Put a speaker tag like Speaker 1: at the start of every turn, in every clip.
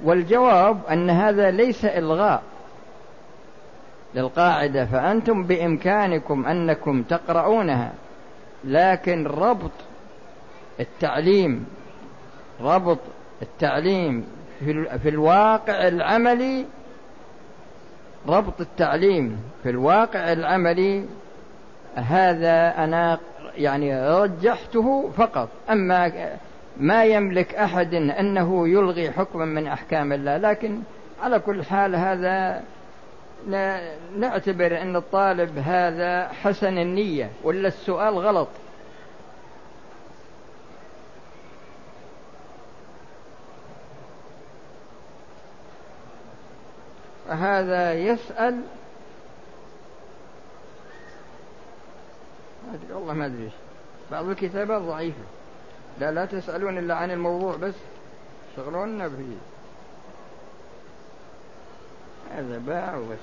Speaker 1: والجواب أن هذا ليس إلغاء للقاعدة، فأنتم بإمكانكم أنكم تقرؤونها، لكن ربط التعليم في الواقع العملي، ربط التعليم في الواقع العملي هذا أنا يعني رجحته فقط. أما ما يملك أحد أنه يلغي حكما من أحكام الله، لكن على كل حال هذا نعتبر أن الطالب هذا حسن النية، ولا السؤال غلط. هذا يسأل والله ما أدري، بعض الكتابات ضعيفة. لا تسألون إلا عن الموضوع بس، شغلونا فيه. هذا باع وبس.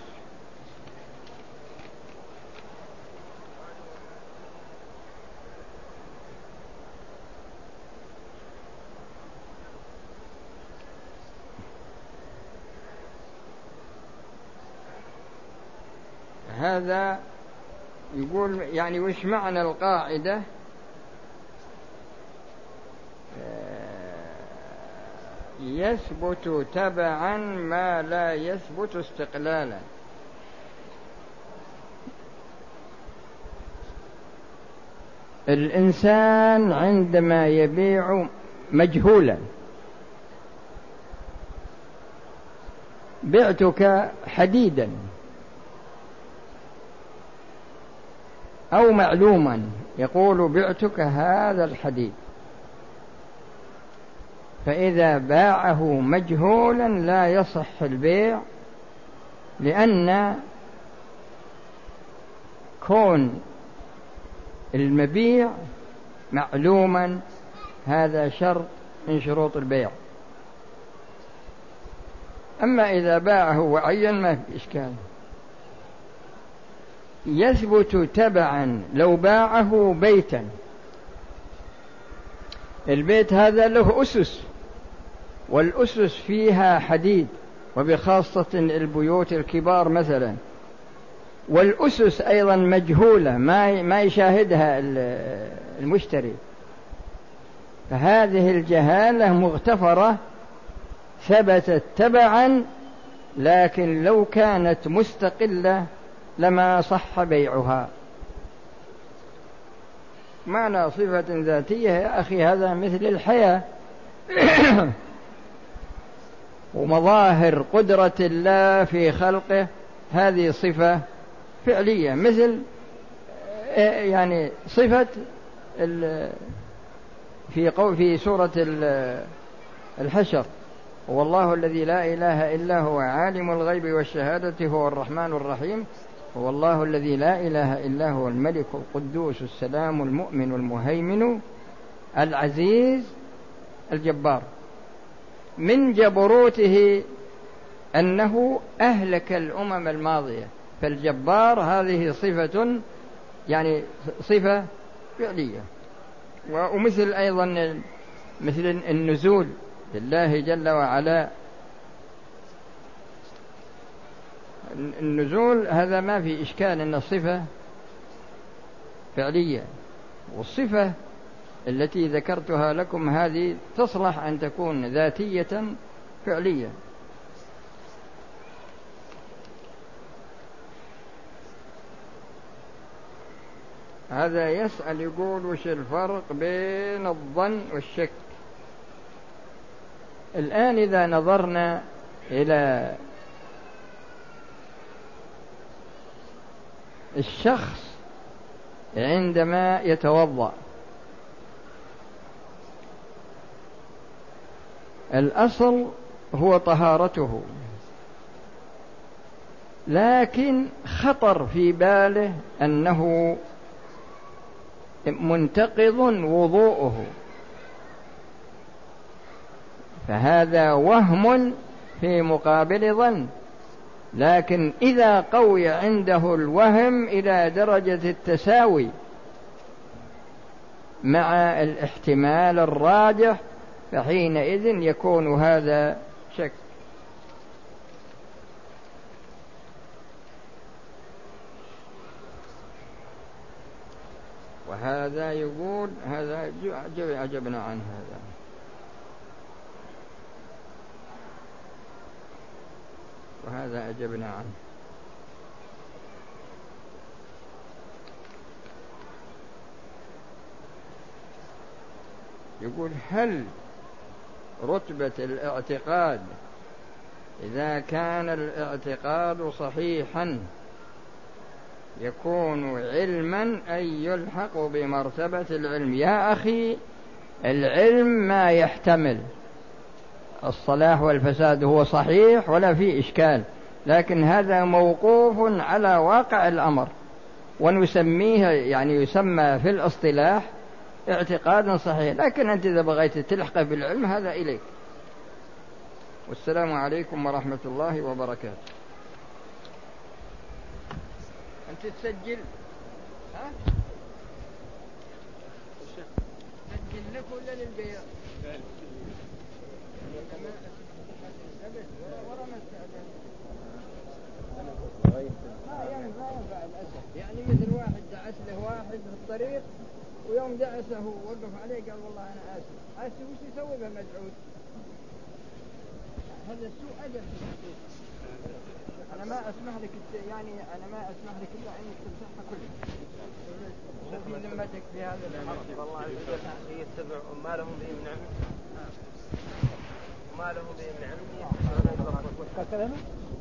Speaker 1: هذا يقول يعني وش معنى القاعدة يثبت تبعا ما لا يثبت استقلالا؟ الإنسان عندما يبيع مجهولا، بعتك حديدا أو معلوما، يقول بعتك هذا الحديد، فإذا باعه مجهولا لا يصح البيع، لأن كون المبيع معلوما هذا شرط من شروط البيع. أما إذا باعه وعين ما في إشكال. يثبت تبعا لو باعه بيتا، البيت هذا له أسس، والأسس فيها حديد، وبخاصة البيوت الكبار مثلا، والأسس أيضا مجهولة ما يشاهدها المشتري، فهذه الجهالة مغتفرة ثبتت تبعا، لكن لو كانت مستقلة لما صح بيعها. معنى صفة ذاتية يا أخي هذا مثل الحياة ومظاهر قدرة الله في خلقه، هذه صفة فعلية، مثل يعني صفة في سورة الحشر: هو الله الذي لا إله إلا هو عالم الغيب والشهادة هو الرحمن الرحيم، هو الله الذي لا إله إلا هو الملك القدوس السلام المؤمن المهيمن العزيز الجبار. من جبروته أنه أهلك الأمم الماضية، فالجبار هذه صفة يعني صفة فعلية. ومثل أيضا مثل النزول لله جل وعلا، النزول هذا ما في إشكال أن الصفة فعلية، والصفة التي ذكرتها لكم هذه تصلح أن تكون ذاتية فعلية. هذا يسأل يقول وش الفرق بين الظن والشك؟ الآن إذا نظرنا إلى الشخص عندما يتوضأ، الأصل هو طهارته، لكن خطر في باله أنه منتقض وضوءه، فهذا وهم في مقابل ظن. لكن إذا قوي عنده الوهم إلى درجة التساوي مع الاحتمال الراجح، فحينئذ يكون هذا شك. وهذا يقول هذا عجبنا عن هذا. وهذا أجبنا عنه. يقول هل رتبة الاعتقاد إذا كان الاعتقاد صحيحا يكون علما أي يلحق بمرتبة العلم؟ يا أخي العلم ما يحتمل الصلاح والفساد، هو صحيح ولا فيه إشكال، لكن هذا موقوف على واقع الأمر، ونسميه يعني يسمى في الاصطلاح اعتقاد صحيح، لكن أنت إذا بغيت تلحق بالعلم هذا إليك. والسلام عليكم ورحمة الله وبركاته. أنت تسجل؟ ها؟ تسجل لك ولا للبيع؟ ما ينفع الأسف، يعني مثل واحد دعس له واحد في الطريق، ويوم دعسه وقف عليه قال والله أنا آسف وش يسوي به مدعوس؟ هذا سوء أدب. أنا ما أسمح لك إلا أنك تمسحها كلها في ذمتك في هذا الحرب. والله عز وجل يتبع ما لهم به من علم، وما لهم به من علم.